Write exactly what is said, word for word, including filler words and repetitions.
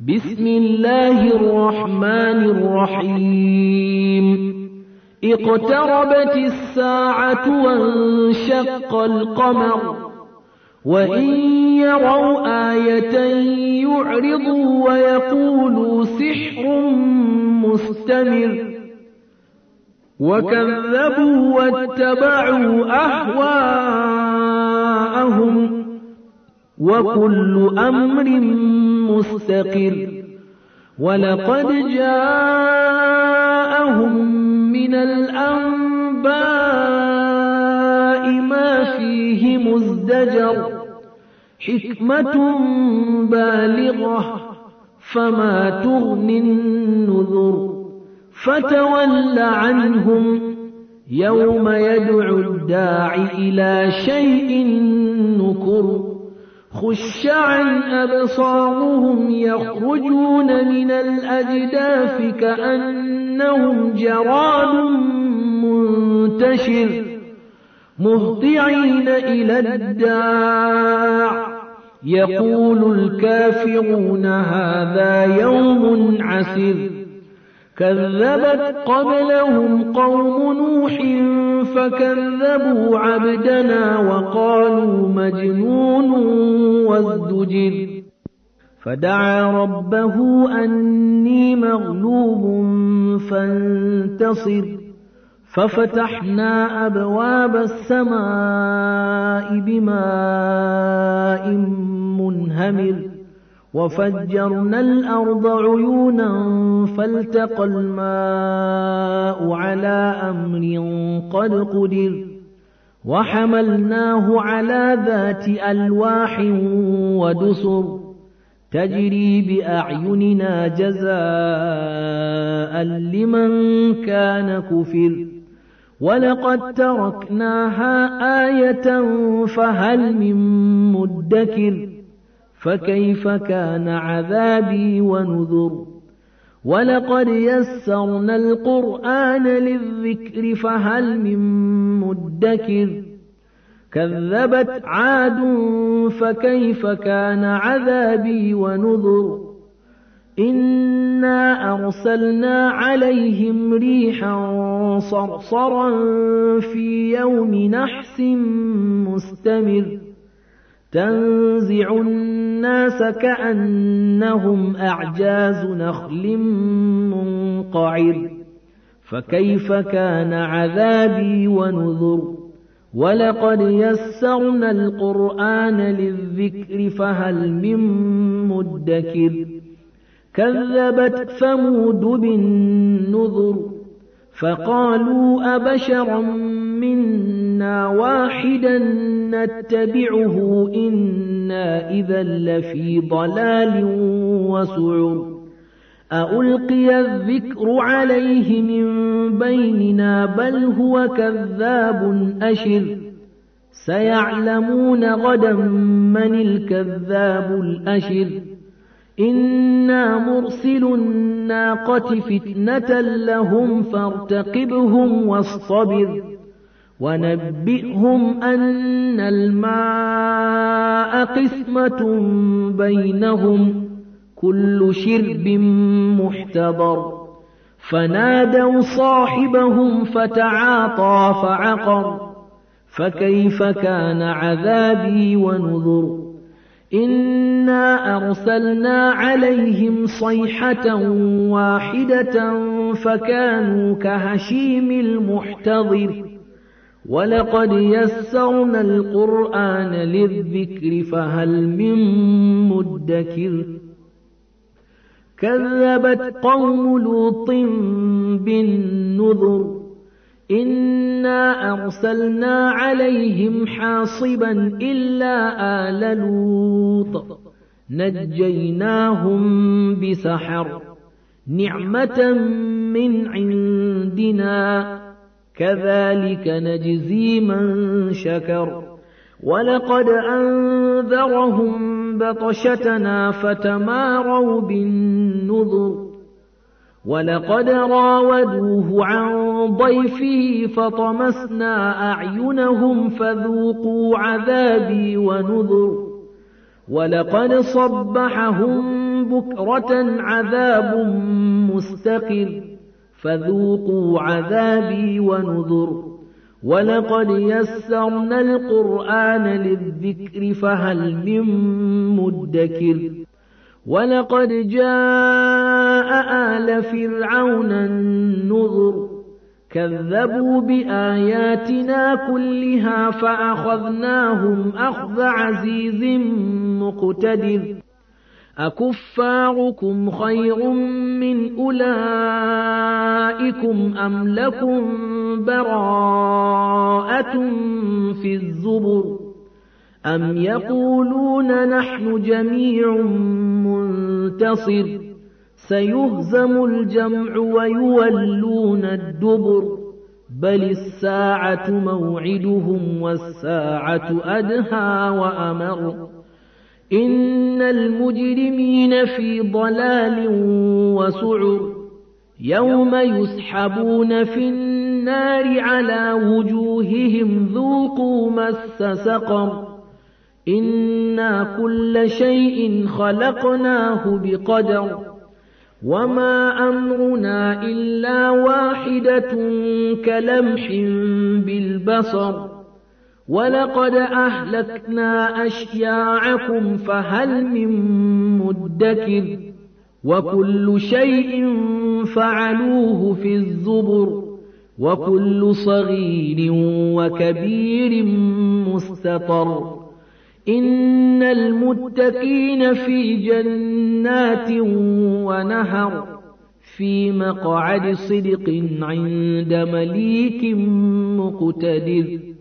بسم الله الرحمن الرحيم اقتربت الساعة وانشق القمر وإن يروا آية يعرضوا ويقولوا سحر مستمر وكذبوا واتبعوا أهواءهم وكل أمر مستقر ولقد جاءهم من الأنباء ما فيه مزدجر حكمة بالغة فما تغني النذر فتول عنهم يوم يدعو الداع إلى شيء نكر خش عن أبصارهم يخرجون من الأجداث كأنهم جراد منتشر مهطعين إلى الداع يقول الكافرون هذا يوم عسر كذبت قبلهم قوم نوح فكذبوا عبدنا وقالوا مجنون وازدجر فدعا ربه أني مغلوب فانتصر ففتحنا أبواب السماء بماء منهمر وفجرنا الأرض عيونا فالتقى الماء على أمر قد قدر وحملناه على ذات ألواح ودسر تجري بأعيننا جزاء لمن كان كفر ولقد تركناها آية فهل من مدكر فكيف كان عذابي ونذر ولقد يسرنا القرآن للذكر فهل من مدكر كذبت عاد فكيف كان عذابي ونذر إنا أرسلنا عليهم ريحا صرصرا في يوم نحس مستمر تنزع الناس كأنهم أعجاز نخل منقعر فكيف كان عذابي ونذر ولقد يسرنا القرآن للذكر فهل من مدكر كذبت ثمود بالنذر فقالوا أبشرا منا واحدا نتبعه إنا إذا لفي ضلال وسعر أألقي الذكر عليه من بيننا بل هو كذاب أشر سيعلمون غدا من الكذاب الأشر إنا مرسل الناقة فتنة لهم فارتقبهم واصطبر ونبئهم أن الماء قسمة بينهم كل شرب محتضر فنادوا صاحبهم فتعاطى فعقر فكيف كان عذابي ونذر إنا أرسلنا عليهم صيحة واحدة فكانوا كهشيم المحتضر ولقد يسرنا القرآن للذكر فهل من مدكر كذبت قوم لوط بالنذر إنا أرسلنا عليهم حاصبا إلا آل لوط نجيناهم بسحر نعمة من عندنا كذلك نجزي من شكر ولقد أنذرهم بطشتنا فتماروا بالنذر ولقد راودوه عن ضيفه فطمسنا أعينهم فذوقوا عذابي ونذر ولقد صبحهم بكرة عذاب مستقر فذوقوا عذابي ونذر ولقد يسرنا القرآن للذكر فهل من مدكر ولقد جاء آل فرعون النذر كذبوا بآياتنا كلها فأخذناهم أخذ عزيز مقتدر أكفاركم خير من أولئكم أم لكم براءة في الزبر أم يقولون نحن جميع منتصر سيهزم الجمع ويولون الدبر بل الساعة موعدهم والساعة أدهى وأمر إن المجرمين في ضلال وسعر يوم يسحبون في النار على وجوههم ذوقوا مس سقر إنا كل شيء خلقناه بقدر وما أمرنا إلا واحدة كلمح بالبصر ولقد أهلكنا أشياعكم فهل من مدكر وكل شيء فعلوه في الزبر وكل صغير وكبير مستطر إن المتقين في جنات ونهر في مقعد صدق عند مليك مقتدر